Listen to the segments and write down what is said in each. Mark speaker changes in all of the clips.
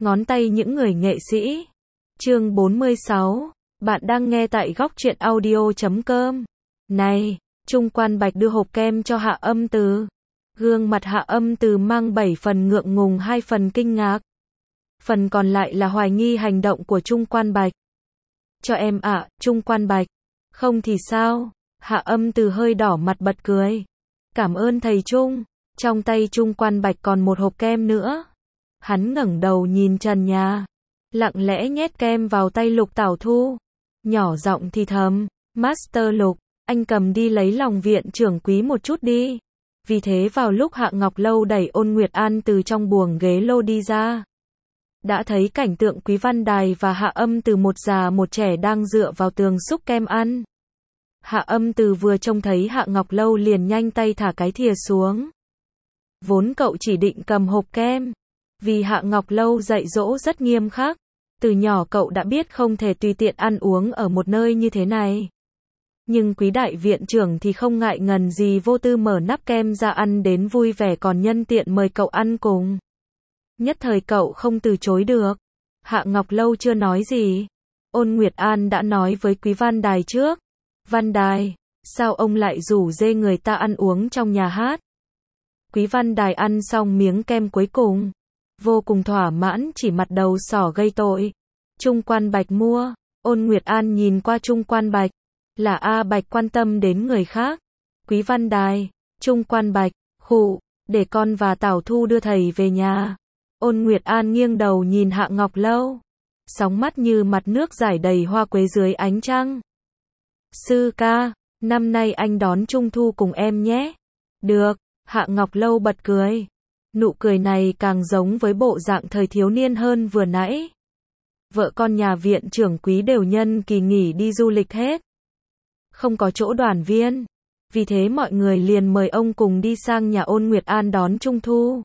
Speaker 1: ngón tay những người nghệ sĩ. Chương 46. Bạn đang nghe tại góc truyện audio.com. Này, Trung Quan Bạch đưa hộp kem cho Hạ Âm Từ. Gương mặt Hạ Âm Từ mang 7 phần ngượng ngùng, 2 phần kinh ngạc. Phần còn lại là hoài nghi hành động của Trung Quan Bạch. Cho em ạ, Trung Quan Bạch. Không thì sao? Hạ Âm Từ hơi đỏ mặt bật cười. Cảm ơn thầy Trung. Trong tay Trung Quan Bạch còn một hộp kem nữa. Hắn ngẩng đầu nhìn trần nhà, lặng lẽ nhét kem vào tay Lục Tảo Thu. Nhỏ giọng thì thầm, Master Lục, anh cầm đi lấy lòng viện trưởng Quý một chút đi. Vì thế vào lúc Hạ Ngọc Lâu đẩy Ôn Nguyệt An từ trong buồng ghế lô đi ra, đã thấy cảnh tượng Quý Văn Đài và Hạ Âm Từ một già một trẻ đang dựa vào tường xúc kem ăn. Hạ Âm Từ vừa trông thấy Hạ Ngọc Lâu liền nhanh tay thả cái thìa xuống. Vốn cậu chỉ định cầm hộp kem, vì Hạ Ngọc Lâu dạy dỗ rất nghiêm khắc, từ nhỏ cậu đã biết không thể tùy tiện ăn uống ở một nơi như thế này. Nhưng Quý đại viện trưởng thì không ngại ngần gì vô tư mở nắp kem ra ăn đến vui vẻ, còn nhân tiện mời cậu ăn cùng. Nhất thời cậu không từ chối được. Hạ Ngọc Lâu chưa nói gì, Ôn Nguyệt An đã nói với Quý Văn Đài trước. Văn Đài, sao ông lại rủ rê người ta ăn uống trong nhà hát? Quý Văn Đài ăn xong miếng kem cuối cùng, vô cùng thỏa mãn, chỉ mặt đầu sỏ gây tội. Trung Quan Bạch mua. Ôn Nguyệt An nhìn qua Trung Quan Bạch. Là A Bạch quan tâm đến người khác. Quý Văn Đài, Trung Quan Bạch, khụ, để con và Tảo Thu đưa thầy về nhà. Ôn Nguyệt An nghiêng đầu nhìn Hạ Ngọc Lâu, sóng mắt như mặt nước rải đầy hoa quế dưới ánh trăng. Sư ca, năm nay anh đón Trung Thu cùng em nhé. Được. Hạ Ngọc Lâu bật cười. Nụ cười này càng giống với bộ dạng thời thiếu niên hơn vừa nãy. Vợ con nhà viện trưởng Quý đều nhân kỳ nghỉ đi du lịch hết, không có chỗ đoàn viên. Vì thế mọi người liền mời ông cùng đi sang nhà Ôn Nguyệt An đón Trung Thu.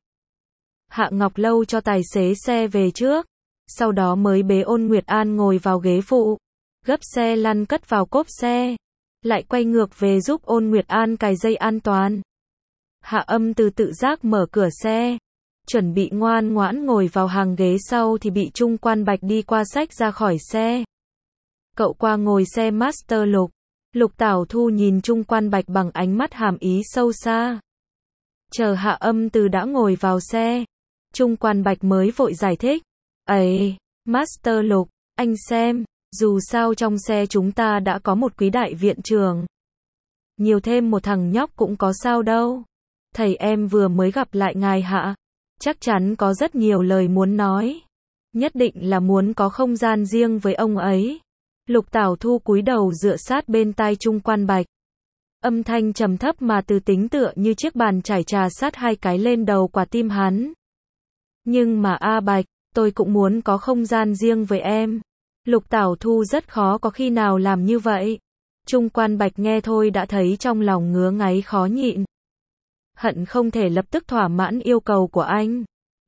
Speaker 1: Hạ Ngọc Lâu cho tài xế xe về trước, sau đó mới bế Ôn Nguyệt An ngồi vào ghế phụ, gấp xe lăn cất vào cốp xe, lại quay ngược về giúp Ôn Nguyệt An cài dây an toàn. Hạ Âm Từ tự giác mở cửa xe, chuẩn bị ngoan ngoãn ngồi vào hàng ghế sau thì bị Trung Quan Bạch đi qua xách ra khỏi xe. Cậu qua ngồi xe Master Lục. Lục Tảo Thu nhìn Trung Quan Bạch bằng ánh mắt hàm ý sâu xa. Chờ Hạ Âm Từ đã ngồi vào xe, Trung Quan Bạch mới vội giải thích. Ấy, Master Lục, anh xem, dù sao trong xe chúng ta đã có một Quý đại viện trưởng, nhiều thêm một thằng nhóc cũng có sao đâu. Thầy em vừa mới gặp lại ngài Hạ, chắc chắn có rất nhiều lời muốn nói, nhất định là muốn có không gian riêng với ông ấy. Lục Tảo Thu cúi đầu dựa sát bên tai Trung Quan Bạch, âm thanh trầm thấp mà từ tính tựa như chiếc bàn chải trà sát hai cái lên đầu quả tim hắn. Nhưng mà A Bạch, tôi cũng muốn có không gian riêng với em. Lục Tảo Thu rất khó có khi nào làm như vậy. Trung Quan Bạch nghe thôi đã thấy trong lòng ngứa ngáy khó nhịn, hận không thể lập tức thỏa mãn yêu cầu của anh.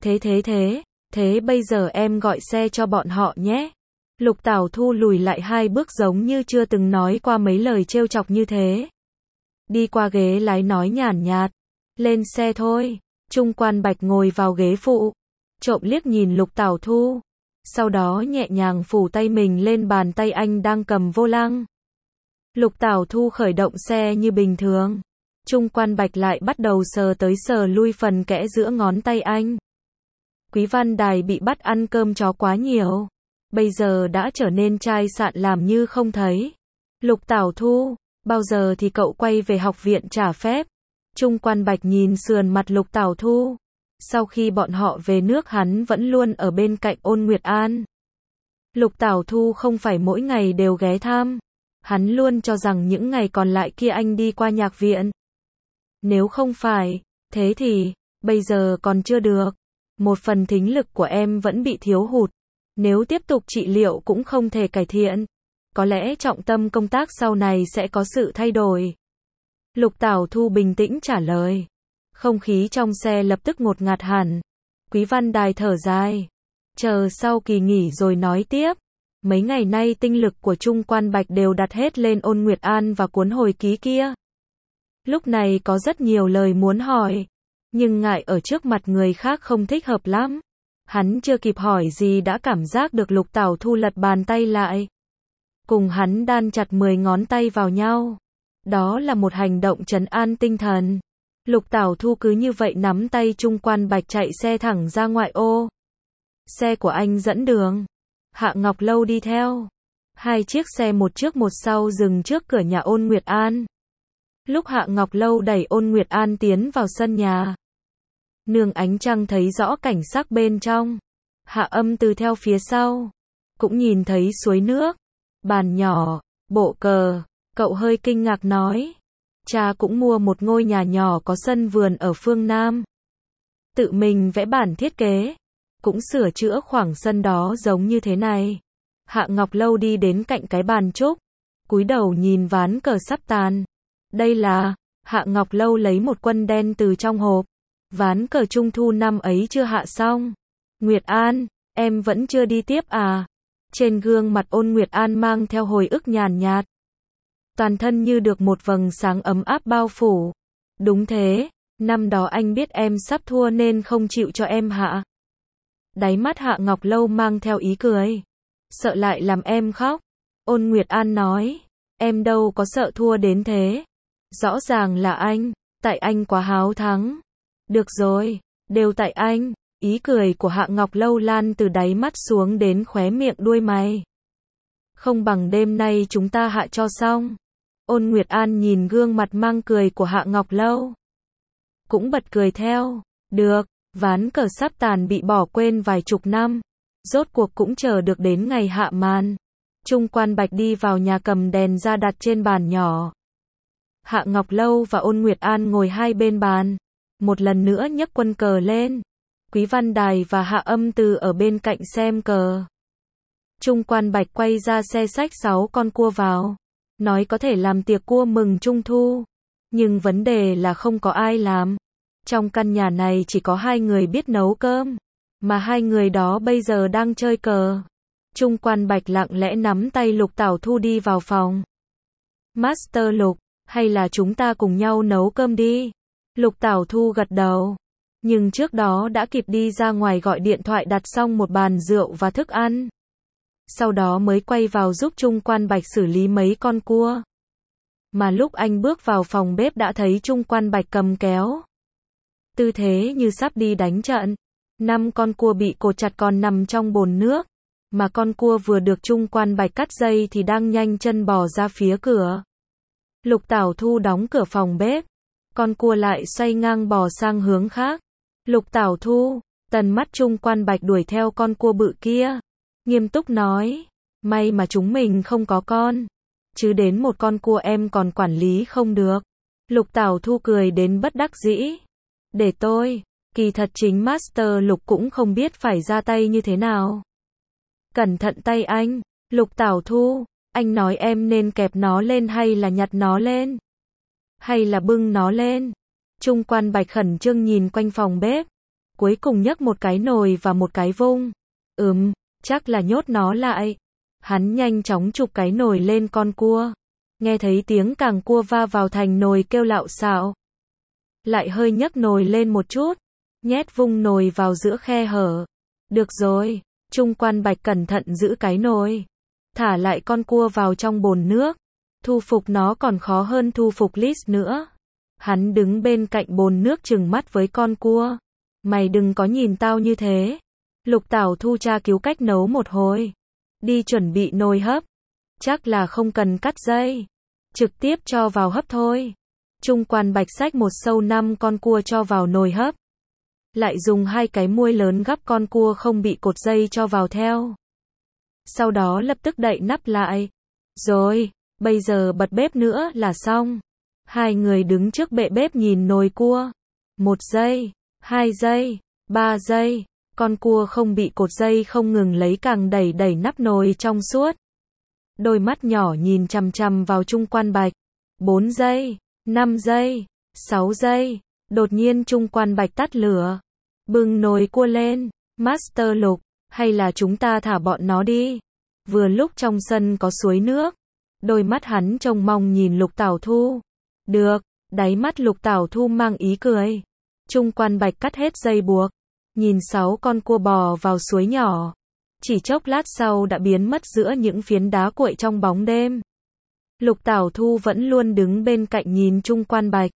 Speaker 1: Thế bây giờ em gọi xe cho bọn họ nhé. Lục Tảo Thu lùi lại 2 bước giống như chưa từng nói qua mấy lời trêu chọc như thế. Đi qua ghế lái nói nhàn nhạt. Lên xe thôi. Trung Quan Bạch ngồi vào ghế phụ, trộm liếc nhìn Lục Tảo Thu, sau đó nhẹ nhàng phủ tay mình lên bàn tay anh đang cầm vô lăng. Lục Tảo Thu khởi động xe như bình thường. Trung Quan Bạch lại bắt đầu sờ tới sờ lui phần kẽ giữa ngón tay anh. Quý Văn Đài bị bắt ăn cơm chó quá nhiều, bây giờ đã trở nên chai sạn làm như không thấy. Lục Tảo Thu, bao giờ thì cậu quay về học viện trả phép? Trung Quan Bạch nhìn sườn mặt Lục Tảo Thu. Sau khi bọn họ về nước hắn vẫn luôn ở bên cạnh Ôn Nguyệt An. Lục Tảo Thu không phải mỗi ngày đều ghé thăm. Hắn luôn cho rằng những ngày còn lại kia anh đi qua nhạc viện. Nếu không phải, thế thì, bây giờ còn chưa được. Một phần thính lực của em vẫn bị thiếu hụt. Nếu tiếp tục trị liệu cũng không thể cải thiện. Có lẽ trọng tâm công tác sau này sẽ có sự thay đổi. Lục Tảo Thu bình tĩnh trả lời. Không khí trong xe lập tức ngột ngạt hẳn. Quý Văn Đài thở dài. Chờ sau kỳ nghỉ rồi nói tiếp. Mấy ngày nay tinh lực của Trung Quan Bạch đều đặt hết lên Ôn Nguyệt An và cuốn hồi ký kia. Lúc này có rất nhiều lời muốn hỏi, nhưng ngại ở trước mặt người khác không thích hợp lắm. Hắn chưa kịp hỏi gì đã cảm giác được Lục Tảo Thu lật bàn tay lại. Cùng hắn đan chặt 10 ngón tay vào nhau. Đó là một hành động trấn an tinh thần. Lục Tảo Thu cứ như vậy nắm tay Trung Quan Bạch chạy xe thẳng ra ngoại ô. Xe của anh dẫn đường. Hạ Ngọc Lâu đi theo. 2 chiếc xe một trước một sau dừng trước cửa nhà Ôn Nguyệt An. Lúc Hạ Ngọc Lâu đẩy Ôn Nguyệt An tiến vào sân nhà. Nương ánh trăng thấy rõ cảnh sắc bên trong. Hạ Âm Từ theo phía sau. Cũng nhìn thấy suối nước. Bàn nhỏ, bộ cờ. Cậu hơi kinh ngạc nói. Cha cũng mua một ngôi nhà nhỏ có sân vườn ở phương Nam. Tự mình vẽ bản thiết kế. Cũng sửa chữa khoảng sân đó giống như thế này. Hạ Ngọc Lâu đi đến cạnh cái bàn trúc. Cúi đầu nhìn ván cờ sắp tàn. Đây là, Hạ Ngọc Lâu lấy một quân đen từ trong hộp. Ván cờ trung thu năm ấy chưa hạ xong. Nguyệt An, em vẫn chưa đi tiếp à? Trên gương mặt Ôn Nguyệt An mang theo hồi ức nhàn nhạt. Toàn thân như được một vầng sáng ấm áp bao phủ. Đúng thế, năm đó anh biết em sắp thua nên không chịu cho em hạ. Đáy mắt Hạ Ngọc Lâu mang theo ý cười. Sợ lại làm em khóc. Ôn Nguyệt An nói, em đâu có sợ thua đến thế. Rõ ràng là anh, tại anh quá háo thắng. Được rồi, đều tại anh. Ý cười của Hạ Ngọc Lâu lan từ đáy mắt xuống đến khóe miệng đuôi mày. Không bằng đêm nay chúng ta hạ cho xong. Ôn Nguyệt An nhìn gương mặt mang cười của Hạ Ngọc Lâu. Cũng bật cười theo. Được, ván cờ sắp tàn bị bỏ quên vài chục năm. Rốt cuộc cũng chờ được đến ngày hạ màn. Trung Quan Bạch đi vào nhà cầm đèn ra đặt trên bàn nhỏ. Hạ Ngọc Lâu và Ôn Nguyệt An ngồi hai bên bàn. Một lần nữa nhấc quân cờ lên. Quý Văn Đài và Hạ Âm Từ ở bên cạnh xem cờ. Trung Quan Bạch quay ra xe xách 6 con cua vào. Nói có thể làm tiệc cua mừng Trung Thu. Nhưng vấn đề là không có ai làm. Trong căn nhà này chỉ có 2 người biết nấu cơm. Mà 2 người đó bây giờ đang chơi cờ. Trung Quan Bạch lặng lẽ nắm tay Lục Tảo Thu đi vào phòng. Master Lục, hay là chúng ta cùng nhau nấu cơm đi? Lục Tảo Thu gật đầu. Nhưng trước đó đã kịp đi ra ngoài gọi điện thoại đặt xong một bàn rượu và thức ăn. Sau đó mới quay vào giúp Trung Quan Bạch xử lý mấy con cua. Mà lúc anh bước vào phòng bếp đã thấy Trung Quan Bạch cầm kéo. Tư thế như sắp đi đánh trận. 5 con cua bị cột chặt còn nằm trong bồn nước. Mà con cua vừa được Trung Quan Bạch cắt dây thì đang nhanh chân bò ra phía cửa. Lục Tảo Thu đóng cửa phòng bếp. Con cua lại xoay ngang bò sang hướng khác. Lục Tảo Thu, tần mắt Trung Quan Bạch đuổi theo con cua bự kia. Nghiêm túc nói, may mà chúng mình không có con. Chứ đến một con cua em còn quản lý không được. Lục Tảo Thu cười đến bất đắc dĩ. Để tôi, kỳ thật chính Master Lục cũng không biết phải ra tay như thế nào. Cẩn thận tay anh, Lục Tảo Thu, anh nói em nên kẹp nó lên hay là nhặt nó lên? Hay là bưng nó lên? Trung Quan Bạch khẩn trương nhìn quanh phòng bếp. Cuối cùng nhấc một cái nồi và một cái vung. Chắc là nhốt nó lại. Hắn nhanh chóng chụp cái nồi lên con cua. Nghe thấy tiếng càng cua va vào thành nồi kêu lạo xạo. Lại hơi nhấc nồi lên một chút. Nhét vung nồi vào giữa khe hở. Được rồi. Trung Quan Bạch cẩn thận giữ cái nồi. Thả lại con cua vào trong bồn nước. Thu phục nó còn khó hơn thu phục Liz nữa. Hắn đứng bên cạnh bồn nước trừng mắt với con cua. Mày đừng có nhìn tao như thế. Lục Tảo Thu tra cứu cách nấu một hồi. Đi chuẩn bị nồi hấp. Chắc là không cần cắt dây. Trực tiếp cho vào hấp thôi. Trung Quan Bạch xách một sâu 5 con cua cho vào nồi hấp. Lại dùng 2 cái muôi lớn gắp con cua không bị cột dây cho vào theo. Sau đó lập tức đậy nắp lại. Rồi, bây giờ bật bếp nữa là xong. 2 người đứng trước bệ bếp nhìn nồi cua. 1 giây, 2 giây, 3 giây. Con cua không bị cột dây không ngừng lấy càng đẩy nắp nồi trong suốt. Đôi mắt nhỏ nhìn chằm chằm vào Trung Quan Bạch. 4 giây, 5 giây, 6 giây. Đột nhiên Trung Quan Bạch tắt lửa. Bưng nồi cua lên. Master Lục, hay là chúng ta thả bọn nó đi. Vừa lúc trong sân có suối nước. Đôi mắt hắn trông mong nhìn Lục Tảo Thu. Được, đáy mắt Lục Tảo Thu mang ý cười. Trung Quan Bạch cắt hết dây buộc. nhìn 6 con cua bò vào suối nhỏ. Chỉ chốc lát sau đã biến mất giữa những phiến đá cuội trong bóng đêm. Lục Tảo Thu vẫn luôn đứng bên cạnh nhìn Trung Quan Bạch.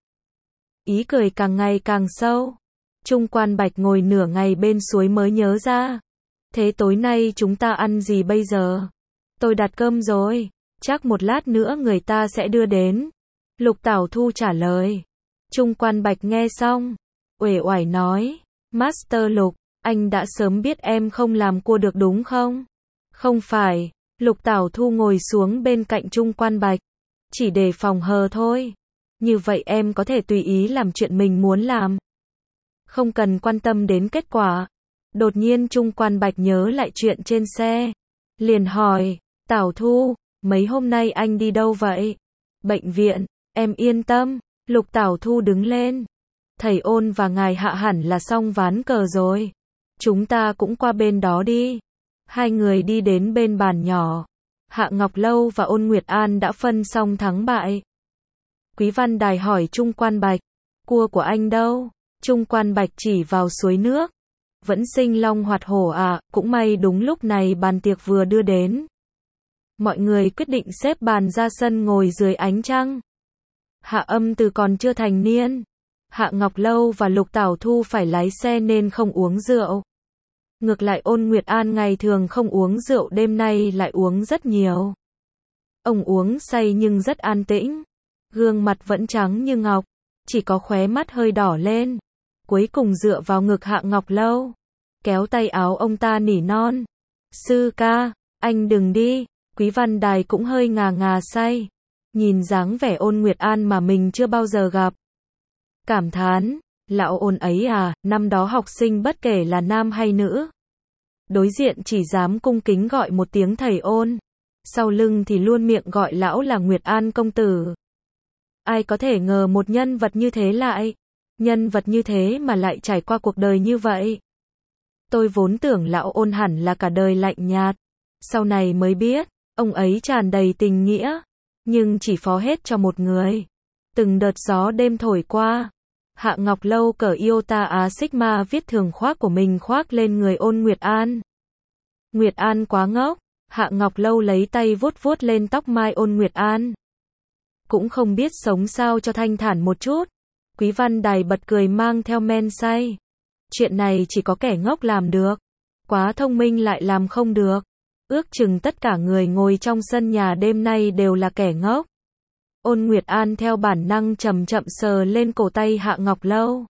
Speaker 1: Ý cười càng ngày càng sâu. Trung Quan Bạch ngồi nửa ngày bên suối mới nhớ ra. Thế tối nay chúng ta ăn gì bây giờ? Tôi đặt cơm rồi. Chắc một lát nữa người ta sẽ đưa đến. Lục Tảo Thu trả lời. Trung Quan Bạch nghe xong, uể oải nói. Master Lục, anh đã sớm biết em không làm cua được đúng không? Không phải. Lục Tảo Thu ngồi xuống bên cạnh Trung Quan Bạch. Chỉ để phòng hờ thôi. Như vậy em có thể tùy ý làm chuyện mình muốn làm. Không cần quan tâm đến kết quả. Đột nhiên Trung Quan Bạch nhớ lại chuyện trên xe. Liền hỏi, Tảo Thu, mấy hôm nay anh đi đâu vậy? Bệnh viện, em yên tâm. Lục Tảo Thu đứng lên. Thầy Ôn và ngài Hạ hẳn là xong ván cờ rồi. Chúng ta cũng qua bên đó đi. Hai người đi đến bên bàn nhỏ. Hạ Ngọc Lâu và Ôn Nguyệt An đã phân xong thắng bại. Quý Văn Đài hỏi Trung Quan Bạch, cua của anh đâu? Trung Quan Bạch chỉ vào suối nước. Vẫn sinh long hoạt hổ à, cũng may đúng lúc này bàn tiệc vừa đưa đến. Mọi người quyết định xếp bàn ra sân ngồi dưới ánh trăng. Hạ Âm Từ còn chưa thành niên. Hạ Ngọc Lâu và Lục Tảo Thu phải lái xe nên không uống rượu. Ngược lại Ôn Nguyệt An ngày thường không uống rượu đêm nay lại uống rất nhiều. Ông uống say nhưng rất an tĩnh. Gương mặt vẫn trắng như ngọc, chỉ có khóe mắt hơi đỏ lên. Cuối cùng dựa vào ngực Hạ Ngọc Lâu, kéo tay áo ông ta nỉ non. Sư ca, anh đừng đi. Quý Văn Đài cũng hơi ngà ngà say. Nhìn dáng vẻ Ôn Nguyệt An mà mình chưa bao giờ gặp. Cảm thán, lão Ôn ấy à, năm đó học sinh bất kể là nam hay nữ. Đối diện chỉ dám cung kính gọi một tiếng thầy Ôn. Sau lưng thì luôn miệng gọi lão là Nguyệt An công tử. Ai có thể ngờ một nhân vật như thế lại. Nhân vật như thế mà lại trải qua cuộc đời như vậy. Tôi vốn tưởng lão Ôn hẳn là cả đời lạnh nhạt. Sau này mới biết, ông ấy tràn đầy tình nghĩa. Nhưng chỉ phó hết cho một người. Từng đợt gió đêm thổi qua. Hạ Ngọc Lâu cởi Iota Á Sigma viết thường khoác của mình khoác lên người Ôn Nguyệt An. Nguyệt An quá ngốc. Hạ Ngọc Lâu lấy tay vuốt vuốt lên tóc mai Ôn Nguyệt An. Cũng không biết sống sao cho thanh thản một chút. Quý Văn Đài bật cười mang theo men say. Chuyện này chỉ có kẻ ngốc làm được. Quá thông minh lại làm không được. Ước chừng tất cả người ngồi trong sân nhà đêm nay đều là kẻ ngốc. Ôn Nguyệt An theo bản năng chậm chậm sờ lên cổ tay Hạ Ngọc Lâu.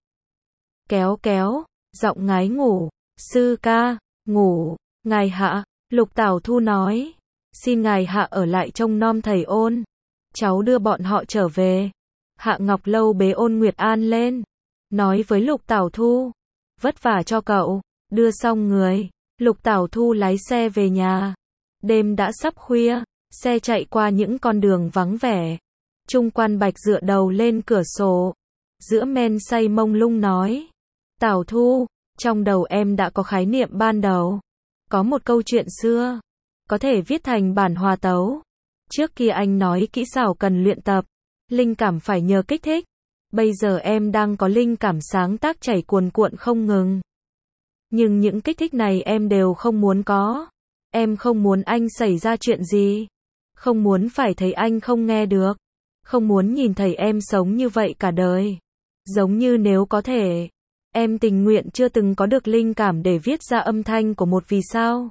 Speaker 1: Kéo kéo, giọng ngái ngủ. Sư ca, ngủ. Ngài Hạ, Lục Tảo Thu nói. Xin ngài Hạ ở lại trông nom thầy Ôn. Cháu đưa bọn họ trở về. Hạ Ngọc Lâu bế Ôn Nguyệt An lên. Nói với Lục Tảo Thu. Vất vả cho cậu. Đưa xong người. Lục Tảo Thu lái xe về nhà. Đêm đã sắp khuya. Xe chạy qua những con đường vắng vẻ. Trung Quan Bạch dựa đầu lên cửa sổ. Giữa men say mông lung nói. Tảo Thu, trong đầu em đã có khái niệm ban đầu. Có một câu chuyện xưa. Có thể viết thành bản hòa tấu. Trước kia anh nói kỹ xảo cần luyện tập. Linh cảm phải nhờ kích thích. Bây giờ em đang có linh cảm sáng tác chảy cuồn cuộn không ngừng. Nhưng những kích thích này em đều không muốn có. Em không muốn anh xảy ra chuyện gì. Không muốn phải thấy anh không nghe được. Không muốn nhìn thấy em sống như vậy cả đời. Giống như nếu có thể, em tình nguyện chưa từng có được linh cảm để viết ra âm thanh của một vì sao.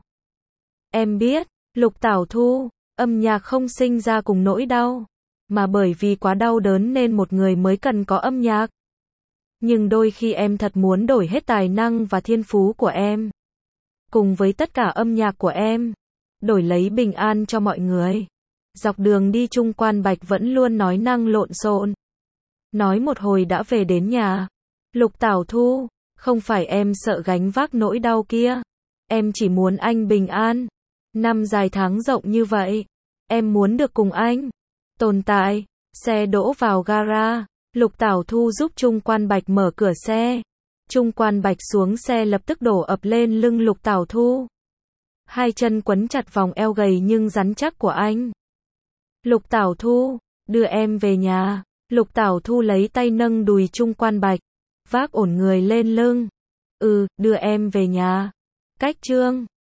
Speaker 1: Em biết, Lục Tảo Thu, âm nhạc không sinh ra cùng nỗi đau, mà bởi vì quá đau đớn nên một người mới cần có âm nhạc. Nhưng đôi khi em thật muốn đổi hết tài năng và thiên phú của em, cùng với tất cả âm nhạc của em, đổi lấy bình an cho mọi người. Dọc đường đi Trung Quan Bạch vẫn luôn nói năng lộn xộn. Nói một hồi đã về đến nhà. Lục Tảo Thu, không phải em sợ gánh vác nỗi đau kia. Em chỉ muốn anh bình an. Năm dài tháng rộng như vậy. Em muốn được cùng anh tồn tại. Xe đỗ vào gara. Lục Tảo Thu giúp Trung Quan Bạch mở cửa xe. Trung Quan Bạch xuống xe lập tức đổ ập lên lưng Lục Tảo Thu. Hai chân quấn chặt vòng eo gầy nhưng rắn chắc của anh. Lục Tảo Thu, đưa em về nhà. Lục Tảo Thu lấy tay nâng đùi Trung Quan Bạch, vác ổn người lên lưng. Đưa em về nhà. Cách Trương